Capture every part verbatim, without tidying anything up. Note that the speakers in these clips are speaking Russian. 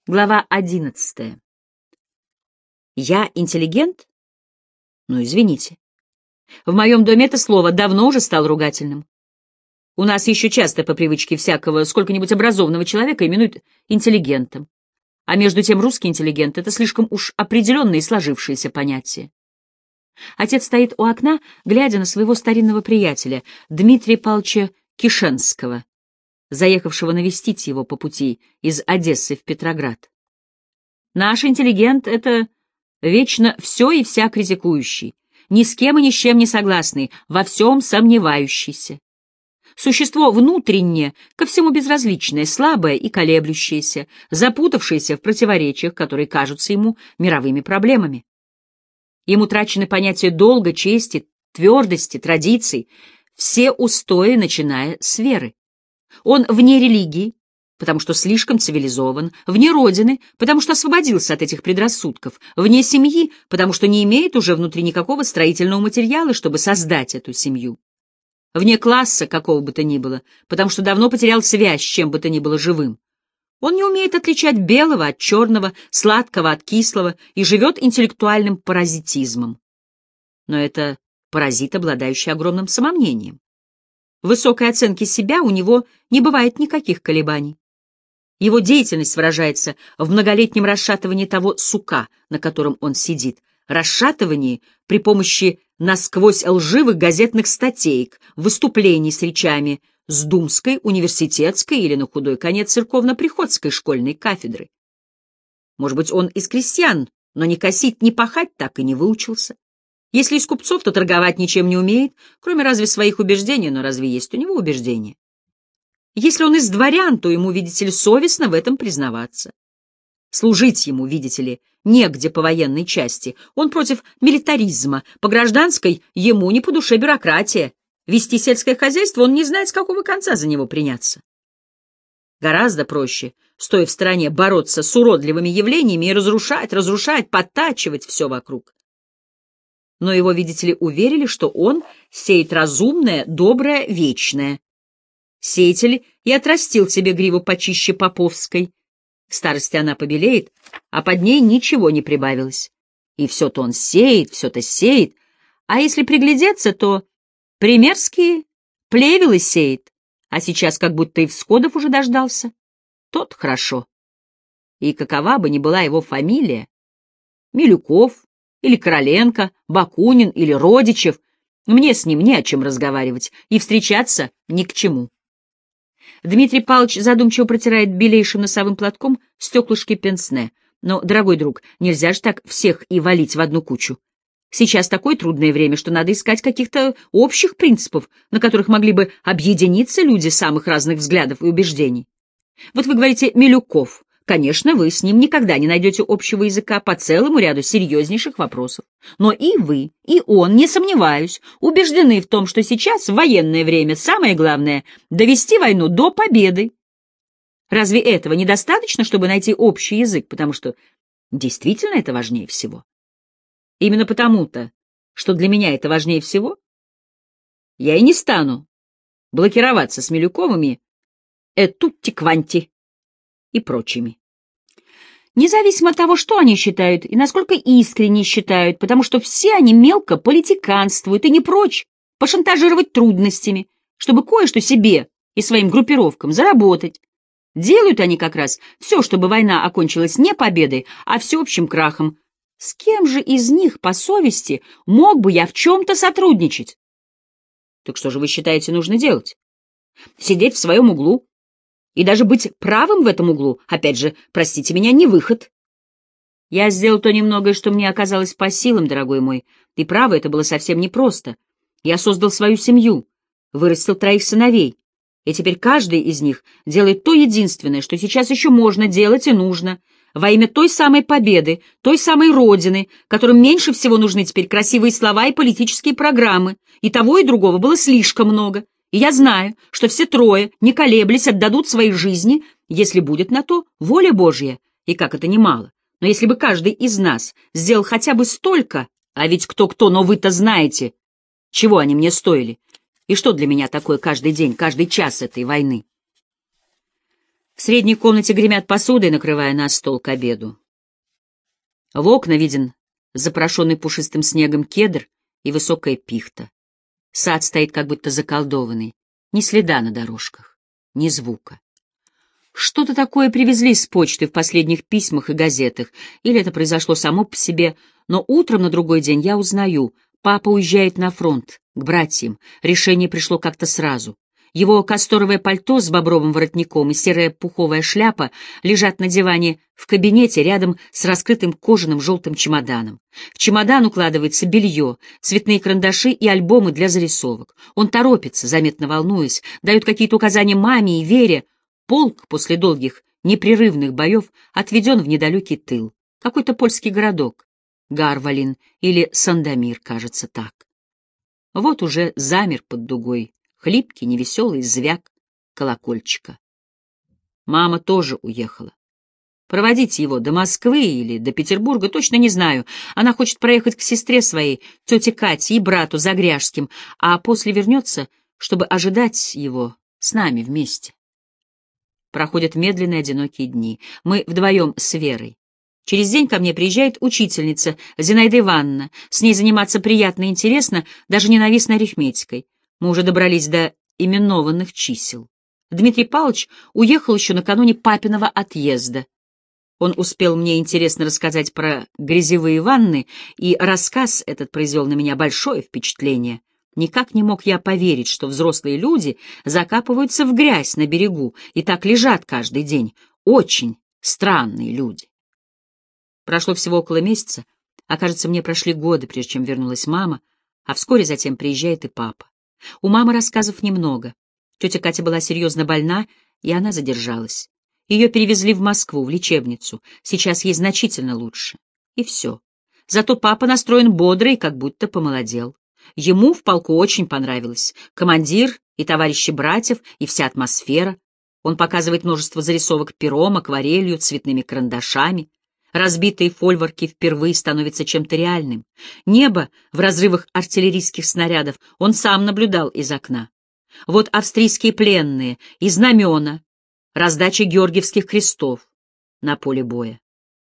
Глава одиннадцатая. Я интеллигент? Ну, извините. В моем доме это слово давно уже стало ругательным. У нас еще часто по привычке всякого сколько-нибудь образованного человека именуют интеллигентом. А между тем русский интеллигент — это слишком уж определенное и сложившееся понятие. Отец стоит у окна, глядя на своего старинного приятеля, Дмитрия Павловича Кишенского, заехавшего навестить его по пути из Одессы в Петроград. Наш интеллигент — это вечно все и вся критикующий, ни с кем и ни с чем не согласный, во всем сомневающийся. Существо внутреннее, ко всему безразличное, слабое и колеблющееся, запутавшееся в противоречиях, которые кажутся ему мировыми проблемами. Ему трачены понятия долга, чести, твердости, традиций, все устои, начиная с веры. Он вне религии, потому что слишком цивилизован, вне родины, потому что освободился от этих предрассудков, вне семьи, потому что не имеет уже внутри никакого строительного материала, чтобы создать эту семью, вне класса какого бы то ни было, потому что давно потерял связь с чем бы то ни было живым. Он не умеет отличать белого от черного, сладкого от кислого и живет интеллектуальным паразитизмом. Но это паразит, обладающий огромным самомнением. В высокой оценке себя у него не бывает никаких колебаний. Его деятельность выражается в многолетнем расшатывании того сука, на котором он сидит, расшатывании при помощи насквозь лживых газетных статеек, выступлений с речами с думской, университетской или, на худой конец, церковно-приходской школьной кафедры. Может быть, он из крестьян, но ни косить, ни пахать так и не выучился. Если из купцов, то торговать ничем не умеет, кроме разве своих убеждений, но разве есть у него убеждения? Если он из дворян, то ему, видите ли, совестно в этом признаваться. Служить ему, видите ли, негде по военной части, он против милитаризма, по гражданской ему не по душе бюрократия, вести сельское хозяйство он не знает, с какого конца за него приняться. Гораздо проще, стоя в стороне, бороться с уродливыми явлениями и разрушать, разрушать, подтачивать все вокруг. Но его, видите ли, уверили, что он сеет разумное, доброе, вечное. Сеятель и отрастил себе гриву почище поповской. В старости она побелеет, а под ней ничего не прибавилось. И все-то он сеет, все-то сеет, а если приглядеться, то примерские плевелы сеет, а сейчас как будто и всходов уже дождался. Тот хорошо. И какова бы ни была его фамилия, Милюков или Короленко, Бакунин или Родичев, мне с ним не о чем разговаривать и встречаться ни к чему. Дмитрий Павлович задумчиво протирает белейшим носовым платком стеклышки пенсне. Но, дорогой друг, нельзя же так всех и валить в одну кучу. Сейчас такое трудное время, что надо искать каких-то общих принципов, на которых могли бы объединиться люди самых разных взглядов и убеждений. Вот вы говорите «Милюков». Конечно, вы с ним никогда не найдете общего языка по целому ряду серьезнейших вопросов. Но и вы, и он, не сомневаюсь, убеждены в том, что сейчас, в военное время, самое главное — довести войну до победы. Разве этого недостаточно, чтобы найти общий язык, потому что действительно это важнее всего? Именно потому-то, что для меня это важнее всего, я и не стану блокироваться с Милюковыми, этутти-кванти и прочими. Независимо от того, что они считают и насколько искренне считают, потому что все они мелко политиканствуют и не прочь пошантажировать трудностями, чтобы кое-что себе и своим группировкам заработать. Делают они как раз все, чтобы война окончилась не победой, а всеобщим крахом. С кем же из них, по совести, мог бы я в чем-то сотрудничать? Так что же вы считаете нужно делать? Сидеть в своем углу? И даже быть правым в этом углу, опять же, простите меня, не выход. Я сделал то немногое, что мне оказалось по силам, дорогой мой, и право, это было совсем непросто. Я создал свою семью, вырастил троих сыновей, и теперь каждый из них делает то единственное, что сейчас еще можно делать и нужно, во имя той самой победы, той самой Родины, которым меньше всего нужны теперь красивые слова и политические программы, и того и другого было слишком много. И я знаю, что все трое, не колеблясь, отдадут свои жизни, если будет на то воля Божья, и как это немало. Но если бы каждый из нас сделал хотя бы столько, а ведь кто-кто, но вы-то знаете, чего они мне стоили, и что для меня такое каждый день, каждый час этой войны. В средней комнате гремят посудой, накрывая на стол к обеду. В окна виден запорошенный пушистым снегом кедр и высокая пихта. Сад стоит как будто заколдованный. Ни следа на дорожках, ни звука. Что-то такое привезли с почты в последних письмах и газетах, или это произошло само по себе, но утром на другой день я узнаю, папа уезжает на фронт, к братьям. Решение пришло как-то сразу. Его касторовое пальто с бобровым воротником и серая пуховая шляпа лежат на диване в кабинете рядом с раскрытым кожаным желтым чемоданом. В чемодан укладывается белье, цветные карандаши и альбомы для зарисовок. Он торопится, заметно волнуясь, дает какие-то указания маме и Вере. Полк после долгих, непрерывных боев отведен в недалекий тыл. Какой-то польский городок. Гарвалин или Сандомир, кажется, так. Вот уже замер под дугой. Хлипкий, невеселый звяк колокольчика. Мама тоже уехала. Проводить его до Москвы или до Петербурга точно не знаю. Она хочет проехать к сестре своей, тете Кате и брату Загряжским, а после вернется, чтобы ожидать его с нами вместе. Проходят медленные одинокие дни. Мы вдвоем с Верой. Через день ко мне приезжает учительница Зинаида Ивановна. С ней заниматься приятно и интересно, даже ненавистной арифметикой. Мы уже добрались до именованных чисел. Дмитрий Павлович уехал еще накануне папиного отъезда. Он успел мне интересно рассказать про грязевые ванны, и рассказ этот произвел на меня большое впечатление. Никак не мог я поверить, что взрослые люди закапываются в грязь на берегу и так лежат каждый день. Очень странные люди. Прошло всего около месяца, а кажется, мне прошли годы, прежде чем вернулась мама, а вскоре затем приезжает и папа. У мамы рассказов немного. Тетя Катя была серьезно больна, и она задержалась. Ее перевезли в Москву, в лечебницу. Сейчас ей значительно лучше. И все. Зато папа настроен бодро и как будто помолодел. Ему в полку очень понравилось. Командир и товарищи братьев, и вся атмосфера. Он показывает множество зарисовок пером, акварелью, цветными карандашами. Разбитые фольворки впервые становятся чем-то реальным. Небо в разрывах артиллерийских снарядов он сам наблюдал из окна. Вот австрийские пленные и знамена, раздача георгиевских крестов на поле боя.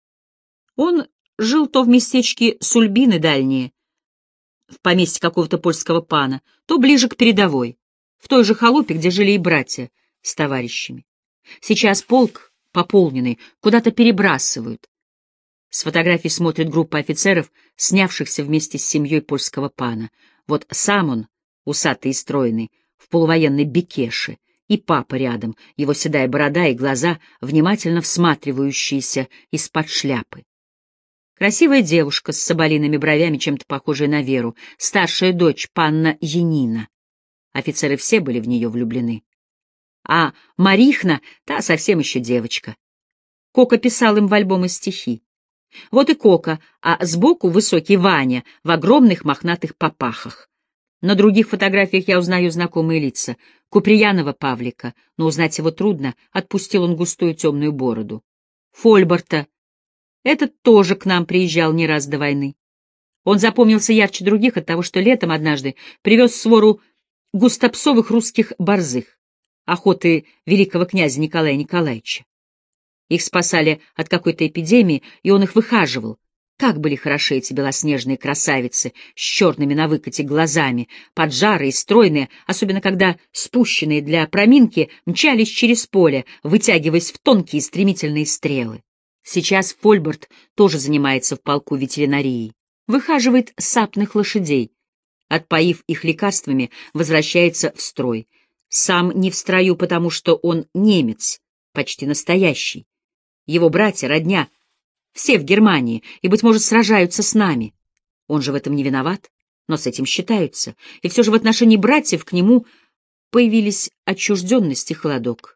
Он жил то в местечке Сульбины дальние, в поместье какого-то польского пана, то ближе к передовой, в той же халупе, где жили и братья с товарищами. Сейчас полк, пополненный, куда-то перебрасывают. С фотографий смотрит группа офицеров, снявшихся вместе с семьей польского пана. Вот сам он, усатый и стройный, в полувоенной бекеше, и папа рядом, его седая борода и глаза, внимательно всматривающиеся из-под шляпы. Красивая девушка с соболиными бровями, чем-то похожая на Веру, старшая дочь, панна Янина. Офицеры все были в нее влюблены. А Марихна, та совсем еще девочка. Кока писал им в альбомы стихи. Вот и Кока, а сбоку высокий Ваня в огромных мохнатых папахах. На других фотографиях я узнаю знакомые лица. Куприянова Павлика, но узнать его трудно, отпустил он густую темную бороду. Фольберта. Этот тоже к нам приезжал не раз до войны. Он запомнился ярче других от того, что летом однажды привез свору густопсовых русских борзых, охоты великого князя Николая Николаевича. Их спасали от какой-то эпидемии, и он их выхаживал. Как были хороши эти белоснежные красавицы с черными на выкате глазами, поджарые, стройные, особенно когда спущенные для проминки мчались через поле, вытягиваясь в тонкие стремительные стрелы. Сейчас Фольберт тоже занимается в полку ветеринарией. Выхаживает сапных лошадей. Отпоив их лекарствами, возвращается в строй. Сам не в строю, потому что он немец, почти настоящий. Его братья, родня, все в Германии, и, быть может, сражаются с нами. Он же в этом не виноват, но с этим считаются. И все же в отношении братьев к нему появились отчужденность и холодок.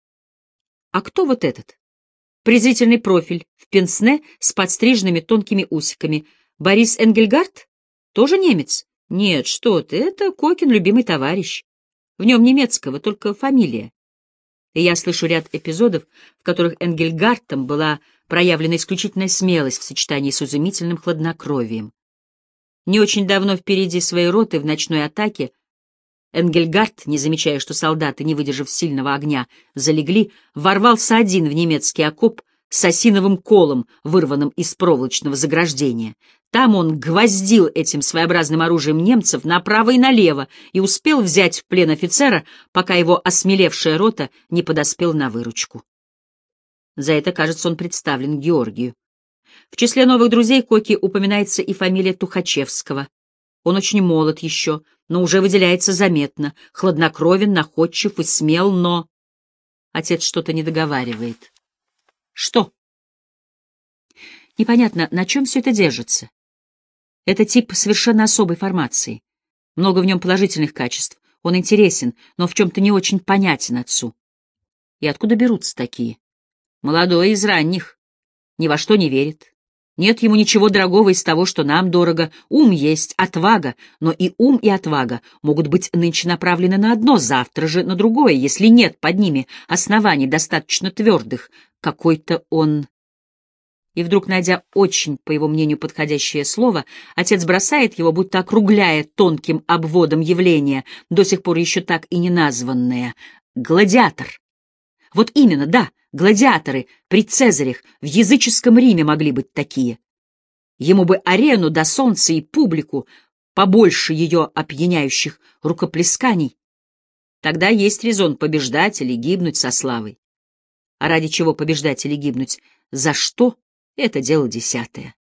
А кто вот этот? Презрительный профиль, в пенсне с подстриженными тонкими усиками. Борис Энгельгард? Тоже немец? Нет, что ты, это Кокин любимый товарищ. В нем немецкого, только фамилия. И я слышу ряд эпизодов, в которых Энгельгартом была проявлена исключительная смелость в сочетании с изумительным хладнокровием. Не очень давно впереди своей роты в ночной атаке Энгельгард, не замечая, что солдаты, не выдержав сильного огня, залегли, ворвался один в немецкий окоп с осиновым колом, вырванным из проволочного заграждения. Там он гвоздил этим своеобразным оружием немцев направо и налево и успел взять в плен офицера, пока его осмелевшая рота не подоспела на выручку. За это, кажется, он представлен Георгию. В числе новых друзей Коки упоминается и фамилия Тухачевского. Он очень молод еще, но уже выделяется заметно, хладнокровен, находчив и смел, но... Отец что-то не договаривает. Что? Непонятно, на чем все это держится. Это тип совершенно особой формации. Много в нем положительных качеств. Он интересен, но в чем-то не очень понятен отцу. И откуда берутся такие? Молодой из ранних. Ни во что не верит. Нет ему ничего дорогого из того, что нам дорого. Ум есть, отвага, но и ум, и отвага могут быть нынче направлены на одно, завтра же на другое, если нет под ними оснований достаточно твердых. Какой-то он... И вдруг, найдя очень, по его мнению, подходящее слово, отец бросает его, будто округляя тонким обводом явления, до сих пор еще так и не названное — гладиатор. Вот именно, да, гладиаторы при Цезарях в языческом Риме могли быть такие. Ему бы арену до солнца и публику, побольше ее опьяняющих рукоплесканий. Тогда есть резон побеждать или гибнуть со славой. А ради чего побеждать или гибнуть? За что? Это дело десятое.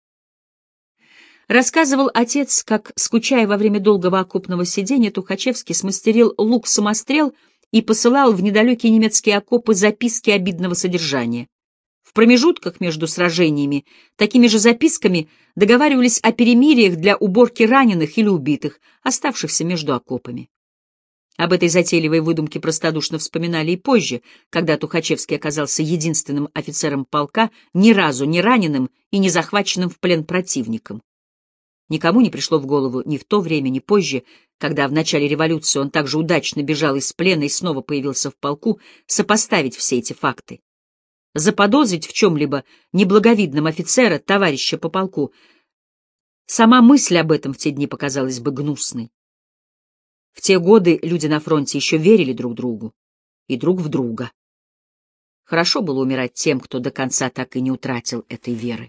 Рассказывал отец, как, скучая во время долгого окопного сидения, Тухачевский смастерил лук-самострел и посылал в недалекие немецкие окопы записки обидного содержания. В промежутках между сражениями такими же записками договаривались о перемириях для уборки раненых или убитых, оставшихся между окопами. Об этой затейливой выдумке простодушно вспоминали и позже, когда Тухачевский оказался единственным офицером полка, ни разу не раненым и не захваченным в плен противником. Никому не пришло в голову ни в то время, ни позже, когда в начале революции он также удачно бежал из плена и снова появился в полку, сопоставить все эти факты. Заподозрить в чем-либо неблаговидном офицера, товарища по полку, сама мысль об этом в те дни показалась бы гнусной. В те годы люди на фронте еще верили друг другу и друг в друга. Хорошо было умирать тем, кто до конца так и не утратил этой веры.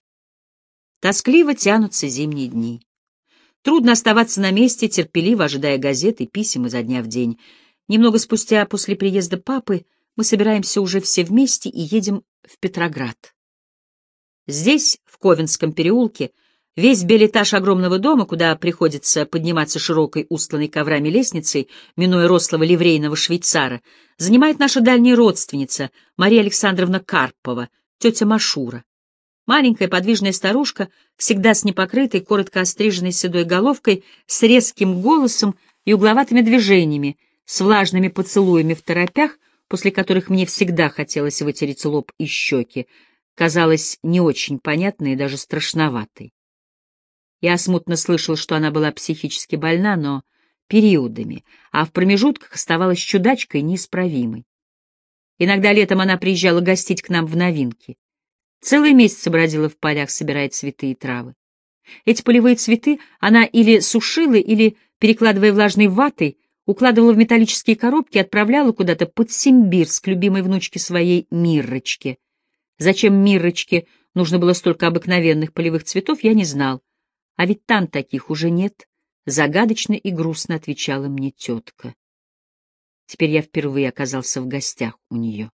Тоскливо тянутся зимние дни. Трудно оставаться на месте, терпеливо ожидая газет и писем изо дня в день. Немного спустя, после приезда папы, мы собираемся уже все вместе и едем в Петроград. Здесь, в Ковенском переулке, весь белэтаж огромного дома, куда приходится подниматься широкой, устланной коврами лестницей, минуя рослого ливрейного швейцара, занимает наша дальняя родственница Мария Александровна Карпова, тетя Машура. Маленькая подвижная старушка, всегда с непокрытой, коротко остриженной седой головкой, с резким голосом и угловатыми движениями, с влажными поцелуями в торопях, после которых мне всегда хотелось вытереть лоб и щеки, казалась не очень понятной и даже страшноватой. Я смутно слышал, что она была психически больна, но периодами, а в промежутках оставалась чудачкой неисправимой. Иногда летом она приезжала гостить к нам в Новинки. Целый месяц бродила в полях, собирая цветы и травы. Эти полевые цветы она или сушила, или, перекладывая влажной ватой, укладывала в металлические коробки и отправляла куда-то под Симбирск к любимой внучке своей Миррочке. Зачем Миррочке нужно было столько обыкновенных полевых цветов, я не знал. А ведь там таких уже нет, — загадочно и грустно отвечала мне тетка. Теперь я впервые оказался в гостях у нее.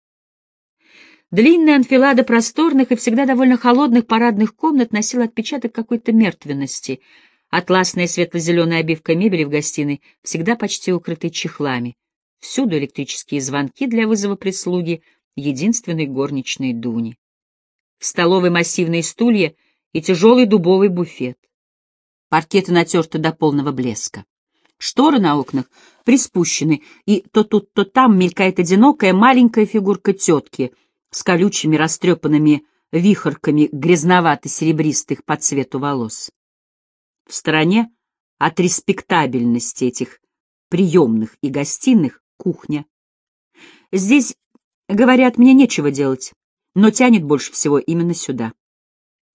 Длинная анфилада просторных и всегда довольно холодных парадных комнат носила отпечаток какой-то мертвенности. Атласная светло-зеленая обивка мебели в гостиной всегда почти укрытой чехлами. Всюду электрические звонки для вызова прислуги, единственной горничной Дуни. В столовой массивные стулья и тяжелый дубовый буфет. Паркеты натерты до полного блеска. Шторы на окнах приспущены, и то тут, то там мелькает одинокая маленькая фигурка тетки с колючими растрепанными вихорками грязновато-серебристых по цвету волос. В стороне от респектабельности этих приемных и гостиных кухня. Здесь, говорят, мне нечего делать, но тянет больше всего именно сюда.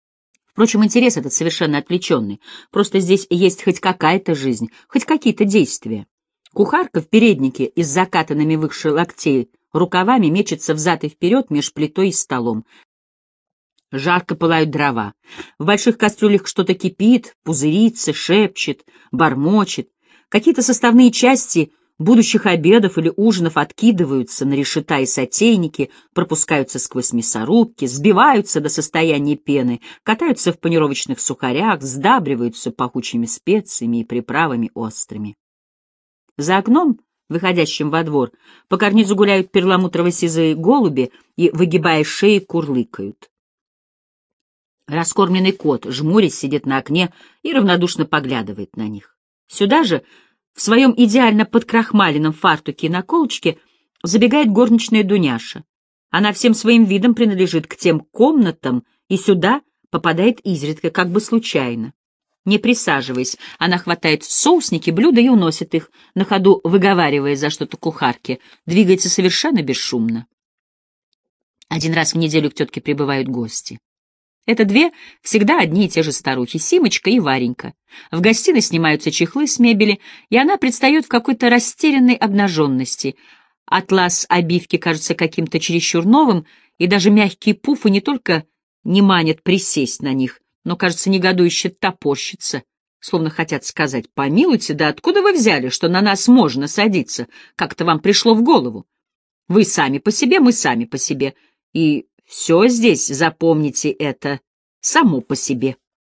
Впрочем, интерес этот совершенно отвлеченный. Просто здесь есть хоть какая-то жизнь, хоть какие-то действия. Кухарка в переднике и с закатанными выше локтей рукавами мечется взад и вперед меж плитой и столом. Жарко пылают дрова. В больших кастрюлях что-то кипит, пузырится, шепчет, бормочет. Какие-то составные части будущих обедов или ужинов откидываются на решета и сотейники, пропускаются сквозь мясорубки, сбиваются до состояния пены, катаются в панировочных сухарях, сдабриваются пахучими специями и приправами острыми. За окном, выходящим во двор, по карнизу гуляют перламутрово-сизые голуби и, выгибая шеи, курлыкают. Раскормленный кот, жмурясь, сидит на окне и равнодушно поглядывает на них. Сюда же, в своем идеально подкрахмаленном фартуке и наколочке, забегает горничная Дуняша. Она всем своим видом принадлежит к тем комнатам и сюда попадает изредка, как бы случайно. Не присаживаясь, она хватает в соусники блюда и уносит их, на ходу выговаривая за что-то кухарке, двигается совершенно бесшумно. Один раз в неделю к тетке прибывают гости. Это две всегда одни и те же старухи, Симочка и Варенька. В гостиной снимаются чехлы с мебели, и она предстает в какой-то растерянной обнаженности. Атлас обивки кажется каким-то чересчур новым, и даже мягкие пуфы не только не манят присесть на них, но, кажется, негодующе топорщатся, словно хотят сказать: «Помилуйте, да откуда вы взяли, что на нас можно садиться? Как-то вам пришло в голову? Вы сами по себе, мы сами по себе, и все здесь, запомните это, само по себе».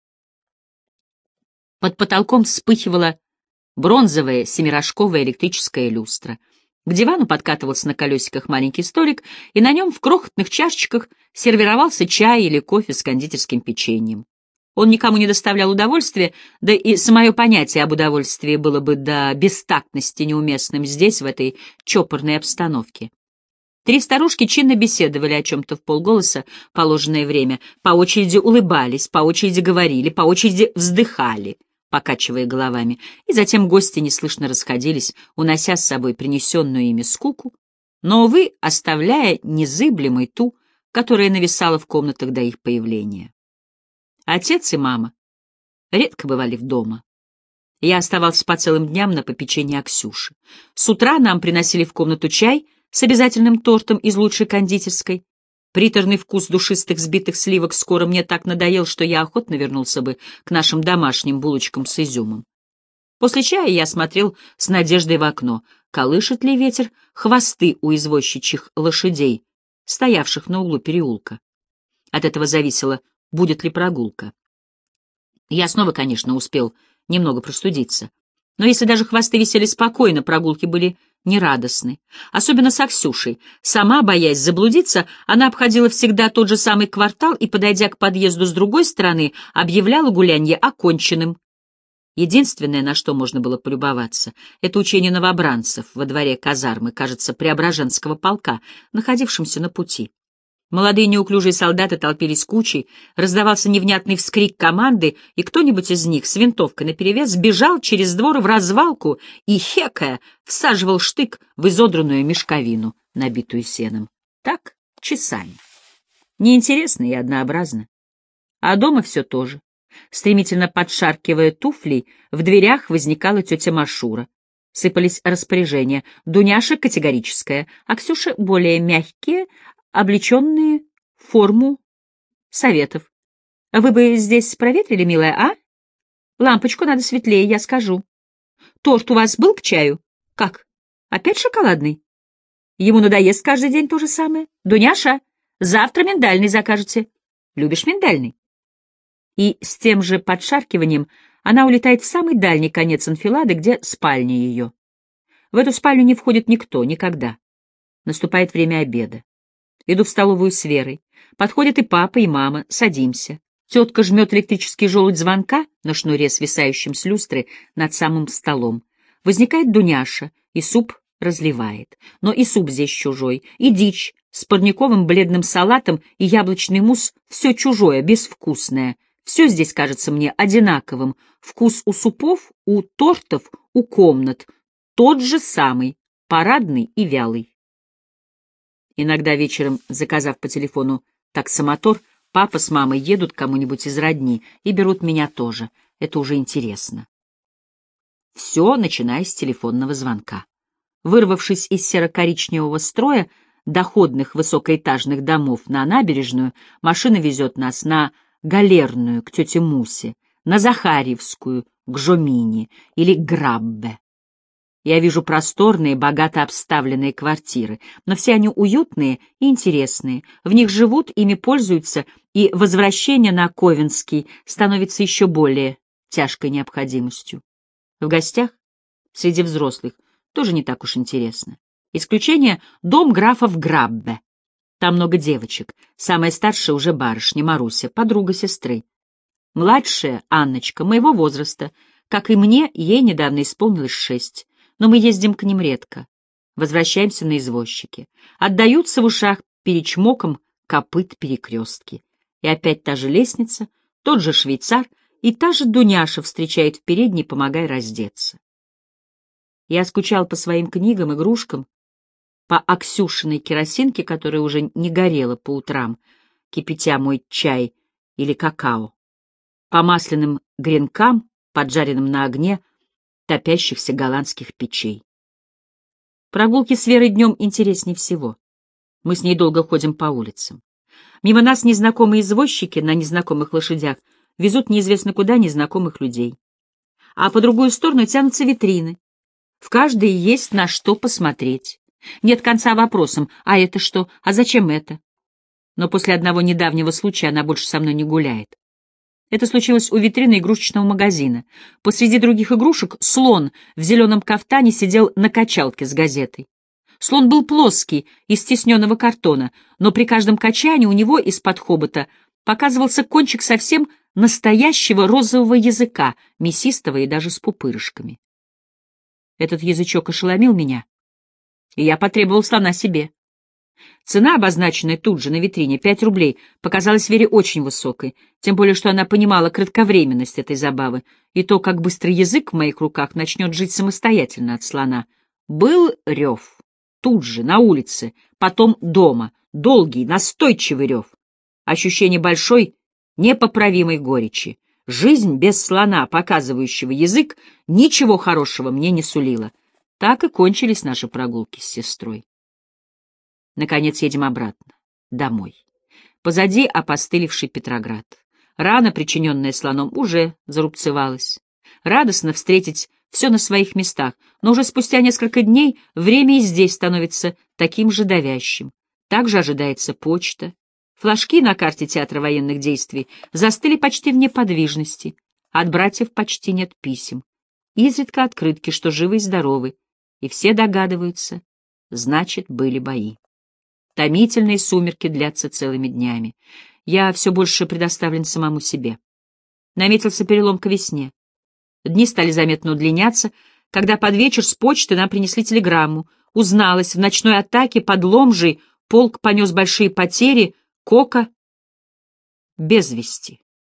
Под потолком вспыхивала бронзовая семирожковая электрическая люстра. К дивану подкатывался на колесиках маленький столик, и на нем в крохотных чашечках сервировался чай или кофе с кондитерским печеньем. Он никому не доставлял удовольствия, да и самое понятие об удовольствии было бы до бестактности неуместным здесь, в этой чопорной обстановке. Три старушки чинно беседовали о чем-то вполголоса положенное время, по очереди улыбались, по очереди говорили, по очереди вздыхали, покачивая головами, и затем гости неслышно расходились, унося с собой принесенную ими скуку, но, увы, оставляя незыблемой ту, которая нависала в комнатах до их появления. Отец и мама редко бывали в дома. Я оставался по целым дням на попечении Аксюши. С утра нам приносили в комнату чай с обязательным тортом из лучшей кондитерской. Приторный вкус душистых взбитых сливок скоро мне так надоел, что я охотно вернулся бы к нашим домашним булочкам с изюмом. После чая я смотрел с надеждой в окно, колышет ли ветер хвосты у извозчичьих лошадей, стоявших на углу переулка. От этого зависело, будет ли прогулка. Я снова, конечно, успел немного простудиться. Но если даже хвосты висели спокойно, прогулки были нерадостны. Особенно с Аксюшей. Сама, боясь заблудиться, она обходила всегда тот же самый квартал и, подойдя к подъезду с другой стороны, объявляла гулянье оконченным. Единственное, на что можно было полюбоваться, это учение новобранцев во дворе казармы, кажется, Преображенского полка, находившемся на пути. Молодые неуклюжие солдаты толпились кучей, раздавался невнятный вскрик команды, и кто-нибудь из них с винтовкой наперевес бежал через двор в развалку и, хекая, всаживал штык в изодранную мешковину, набитую сеном. Так часами. Неинтересно и однообразно. А дома все то же. Стремительно подшаркивая туфлей, в дверях возникала тетя Машура. Сыпались распоряжения. Дуняша категорическая, а Ксюша более мягкие, облеченные в форму советов. Вы бы здесь проветрили, милая, а? Лампочку надо светлее, я скажу. Торт у вас был к чаю? Как? Опять шоколадный? Ему надоест каждый день то же самое. Дуняша, завтра миндальный закажете. Любишь миндальный? И с тем же подшаркиванием она улетает в самый дальний конец анфилады, где спальня ее. В эту спальню не входит никто, никогда. Наступает время обеда. Иду в столовую с Верой. Подходят и папа, и мама. Садимся. Тетка жмет электрический желудь звонка на шнуре, свисающем с люстры над самым столом. Возникает Дуняша, и суп разливает. Но и суп здесь чужой, и дичь с парниковым бледным салатом, и яблочный мусс — все чужое, безвкусное. Все здесь кажется мне одинаковым. Вкус у супов, у тортов, у комнат тот же самый, парадный и вялый. Иногда вечером, заказав по телефону таксомотор, Папа с мамой едут к кому-нибудь из родни и берут меня тоже. Это уже интересно. Все, начиная с телефонного звонка. Вырвавшись из серо-коричневого строя доходных высокоэтажных домов на набережную, машина везет нас на Галерную к тете Мусе, на Захарьевскую к Жомине или Граббе. Я вижу просторные, богато обставленные квартиры, но все они уютные и интересные. В них живут, ими пользуются, и возвращение на Ковенский становится еще более тяжкой необходимостью. В гостях, среди взрослых, тоже не так уж интересно. Исключение — дом графов Граббе. Там много девочек. Самая старшая уже барышня, Маруся, подруга сестры. Младшая, Анночка, моего возраста. Как и мне, ей недавно исполнилось шесть. Но мы ездим к ним редко. Возвращаемся на извозчике. Отдаются в ушах перечмоком копыт перекрестки. И опять та же лестница, тот же швейцар, и та же Дуняша встречает в передней, помогая раздеться. Я скучал по своим книгам, игрушкам, по Аксюшиной керосинке, которая уже не горела по утрам, кипятя мой чай или какао, по масляным гренкам, поджаренным на огне топящихся голландских печей. Прогулки с Верой днем интереснее всего. Мы с ней долго ходим по улицам. Мимо нас незнакомые извозчики на незнакомых лошадях везут неизвестно куда незнакомых людей. А по другую сторону тянутся витрины. В каждой есть на что посмотреть. Нет конца вопросам: а это что? А зачем это? Но после одного недавнего случая она больше со мной не гуляет. Это случилось у витрины игрушечного магазина. Посреди других игрушек слон в зеленом кафтане сидел на качалке с газетой. Слон был плоский, из тисненного картона, но при каждом качании у него из-под хобота показывался кончик совсем настоящего розового языка, мясистого и даже с пупырышками. Этот язычок ошеломил меня, и я потребовал слона себе. Цена, обозначенная тут же на витрине, пять рублей, показалась Вере очень высокой, тем более что она понимала кратковременность этой забавы и то, как быстро язык в моих руках начнет жить самостоятельно от слона. Был рев. Тут же, на улице, потом дома. Долгий, настойчивый рев. Ощущение большой, непоправимой горечи. Жизнь без слона, показывающего язык, ничего хорошего мне не сулила. Так и кончились наши прогулки с сестрой. Наконец едем обратно, домой. Позади опостылевший Петроград. Рана, причиненная слоном, уже зарубцевалась. Радостно встретить все на своих местах, но уже спустя несколько дней время и здесь становится таким же давящим. Также ожидается почта. Флажки на карте театра военных действий застыли почти в неподвижности. От братьев почти нет писем. Изредка открытки, что живы и здоровы. И все догадываются, значит, были бои. Томительные сумерки длятся целыми днями. Я все больше предоставлен самому себе. Наметился перелом к весне. Дни стали заметно удлиняться, когда под вечер с почты нам принесли телеграмму. Узналось, в ночной атаке под Ломжей полк понес большие потери, Кока без вести.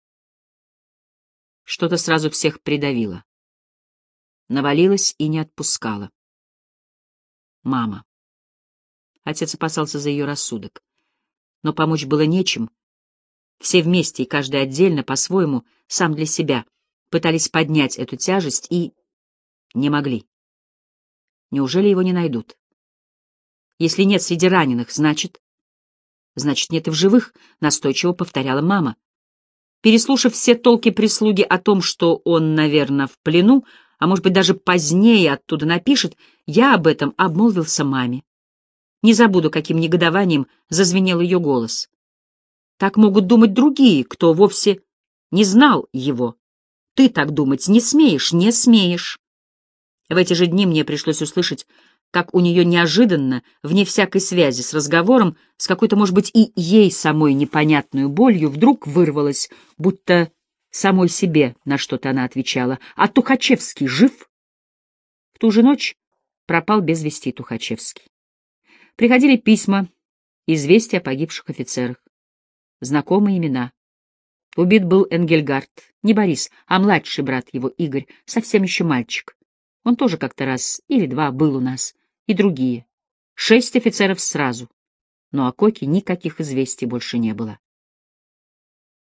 Что-то сразу всех придавило. Навалилось и не отпускало. Мама. Отец опасался за ее рассудок. Но помочь было нечем. Все вместе и каждый отдельно, по-своему, сам для себя, пытались поднять эту тяжесть и не могли. Неужели его не найдут? Если нет среди раненых, значит... Значит, нет и в живых, настойчиво повторяла мама. Переслушав все толки прислуги о том, что он, наверное, в плену, а может быть, даже позднее оттуда напишет, я об этом обмолвился маме. Не забуду, каким негодованием зазвенел ее голос. Так могут думать другие, кто вовсе не знал его. Ты так думать не смеешь, не смеешь. В эти же дни мне пришлось услышать, как у нее неожиданно, вне всякой связи с разговором, с какой-то, может быть, и ей самой непонятную болью, вдруг вырвалось, будто самой себе на что-то она отвечала. «А Тухачевский жив?» В ту же ночь пропал без вести Тухачевский. Приходили письма, известия о погибших офицерах. Знакомые имена. Убит был Энгельгард, не Борис, а младший брат его, Игорь, совсем еще мальчик. Он тоже как-то раз или два был у нас. И другие. Шесть офицеров сразу. Но о Коке никаких известий больше не было.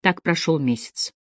Так прошел месяц.